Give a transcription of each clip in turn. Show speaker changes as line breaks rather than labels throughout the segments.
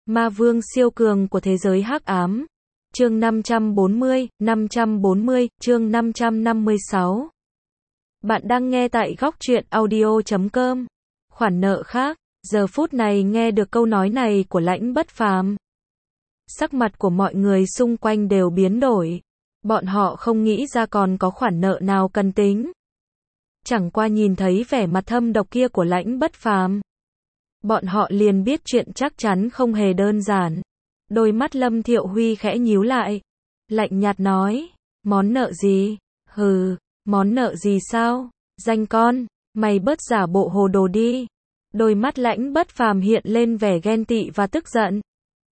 Ma vương siêu cường của thế giới hắc ám. Chương 540, chương 556. Bạn đang nghe tại góc truyện audio.com. Khoản nợ khác, giờ phút này nghe được câu nói này của Lãnh Bất Phàm, sắc mặt của mọi người xung quanh đều biến đổi. Bọn họ không nghĩ ra còn có khoản nợ nào cần tính. Chẳng qua nhìn thấy vẻ mặt thâm độc kia của Lãnh Bất Phàm, bọn họ liền biết chuyện chắc chắn không hề đơn giản. Đôi mắt Lâm Thiệu Huy khẽ nhíu lại, lạnh nhạt nói, món nợ gì? Hừ, món nợ gì sao? Danh con, mày bớt giả bộ hồ đồ đi. Đôi mắt Lãnh Bất Phàm hiện lên vẻ ghen tị và tức giận.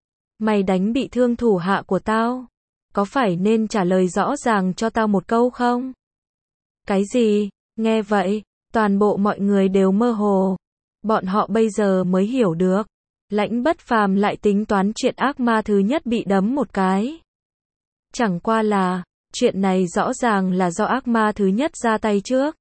Mày đánh bị thương thủ hạ của tao, có phải nên trả lời rõ ràng cho tao một câu không? Cái gì? Nghe vậy, toàn bộ mọi người đều mơ hồ. Bọn họ bây giờ mới hiểu được, Lãnh Bất Phàm lại tính toán chuyện ác ma thứ nhất bị đấm một cái. Chẳng qua là, chuyện này rõ ràng là do ác ma thứ nhất ra tay trước.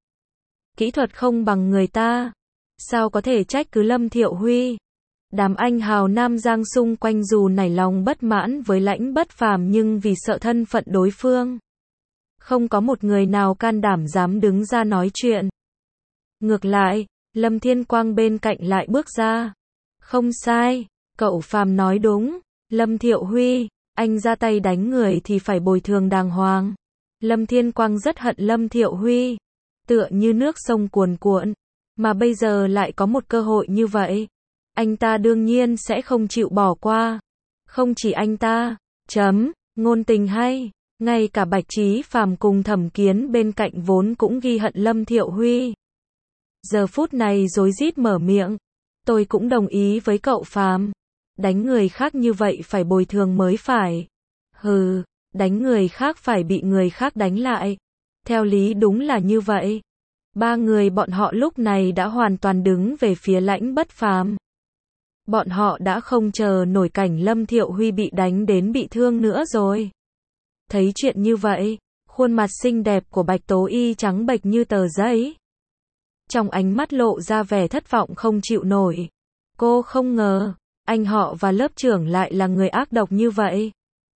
Kỹ thuật không bằng người ta, sao có thể trách cứ Lâm Thiệu Huy. Đám anh hào Nam Giang xung quanh dù nảy lòng bất mãn với Lãnh Bất Phàm nhưng vì sợ thân phận đối phương, không có một người nào can đảm dám đứng ra nói chuyện. Ngược lại, Lâm Thiên Quang bên cạnh lại bước ra. Không sai, cậu Phàm nói đúng. Lâm Thiệu Huy, anh ra tay đánh người thì phải bồi thường đàng hoàng. Lâm Thiên Quang rất hận Lâm Thiệu Huy, tựa như nước sông cuồn cuộn, mà bây giờ lại có một cơ hội như vậy. Anh ta đương nhiên sẽ không chịu bỏ qua. Không chỉ anh ta, ngôn tình hay, ngay cả Bạch Chí Phàm cùng Thẩm Kiến bên cạnh vốn cũng ghi hận Lâm Thiệu Huy. Giờ phút này rối rít mở miệng, tôi cũng đồng ý với cậu Phàm, đánh người khác như vậy phải bồi thường mới phải. Hừ, đánh người khác phải bị người khác đánh lại. Theo lý đúng là như vậy. Ba người bọn họ lúc này đã hoàn toàn đứng về phía Lãnh Bất Phàm. Bọn họ đã không chờ nổi cảnh Lâm Thiệu Huy bị đánh đến bị thương nữa rồi. Thấy chuyện như vậy, khuôn mặt xinh đẹp của Bạch Tố Y trắng bệch như tờ giấy. Trong ánh mắt lộ ra vẻ thất vọng không chịu nổi. Cô không ngờ, anh họ và lớp trưởng lại là người ác độc như vậy.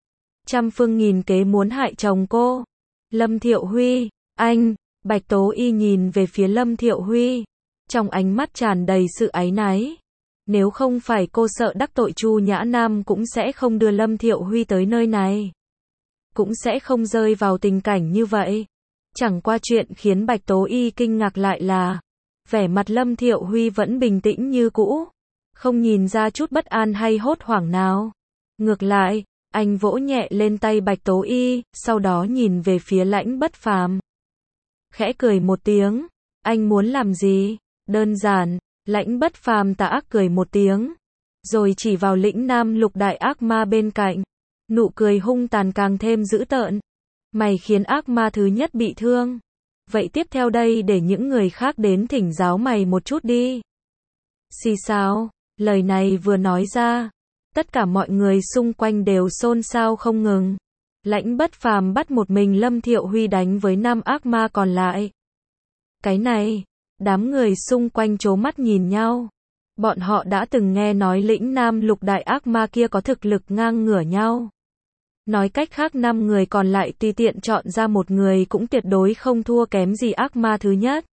Trăm phương nghìn kế muốn hại chồng cô. Lâm Thiệu Huy, anh, Bạch Tố Y nhìn về phía Lâm Thiệu Huy, trong ánh mắt tràn đầy sự áy náy. Nếu không phải cô sợ đắc tội Chu Nhã Nam cũng sẽ không đưa Lâm Thiệu Huy tới nơi này. Cũng sẽ không rơi vào tình cảnh như vậy. Chẳng qua chuyện khiến Bạch Tố Y kinh ngạc lại là, vẻ mặt Lâm Thiệu Huy vẫn bình tĩnh như cũ, không nhìn ra chút bất an hay hốt hoảng nào. Ngược lại, anh vỗ nhẹ lên tay Bạch Tố Y, sau đó nhìn về phía Lãnh Bất Phàm. Khẽ cười một tiếng, anh muốn làm gì? Đơn giản. Lãnh Bất Phàm tà ác cười một tiếng, rồi chỉ vào lĩnh Nam Lục đại ác ma bên cạnh. Nụ cười hung tàn càng thêm dữ tợn. Mày khiến ác ma thứ nhất bị thương. Vậy tiếp theo đây để những người khác đến thỉnh giáo mày một chút đi. Xì xào, lời này vừa nói ra, tất cả mọi người xung quanh đều xôn xao không ngừng. Lãnh Bất Phàm bắt một mình Lâm Thiệu Huy đánh với 5 ác ma còn lại. Cái này, đám người xung quanh trố mắt nhìn nhau. Bọn họ đã từng nghe nói lĩnh Nam Lục đại ác ma kia có thực lực ngang ngửa nhau. Nói cách khác 5 người còn lại tùy tiện chọn ra một người cũng tuyệt đối không thua kém gì ác ma thứ nhất.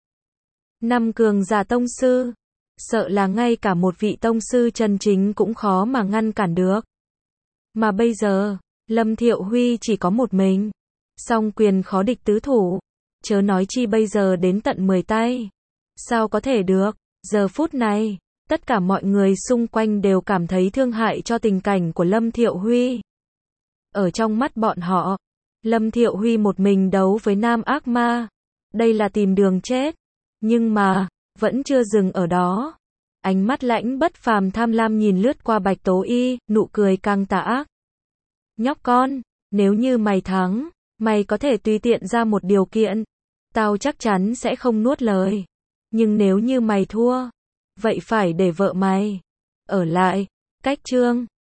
5 cường giả tông sư, sợ là ngay cả một vị tông sư chân chính cũng khó mà ngăn cản được. Mà bây giờ, Lâm Thiệu Huy chỉ có một mình, song quyền khó địch tứ thủ, chớ nói chi bây giờ đến tận 10 tay. Sao có thể được? Giờ phút này, tất cả mọi người xung quanh đều cảm thấy thương hại cho tình cảnh của Lâm Thiệu Huy. Ở trong mắt bọn họ, Lâm Thiệu Huy một mình đấu với 5 ác ma, đây là tìm đường chết. Nhưng mà, vẫn chưa dừng ở đó. Ánh mắt Lãnh Bất Phàm tham lam nhìn lướt qua Bạch Tố Y, nụ cười càng tà ác. Nhóc con, nếu như mày thắng, mày có thể tùy tiện ra một điều kiện, tao chắc chắn sẽ không nuốt lời. Nhưng nếu như mày thua, vậy phải để vợ mày ở lại. Cách chương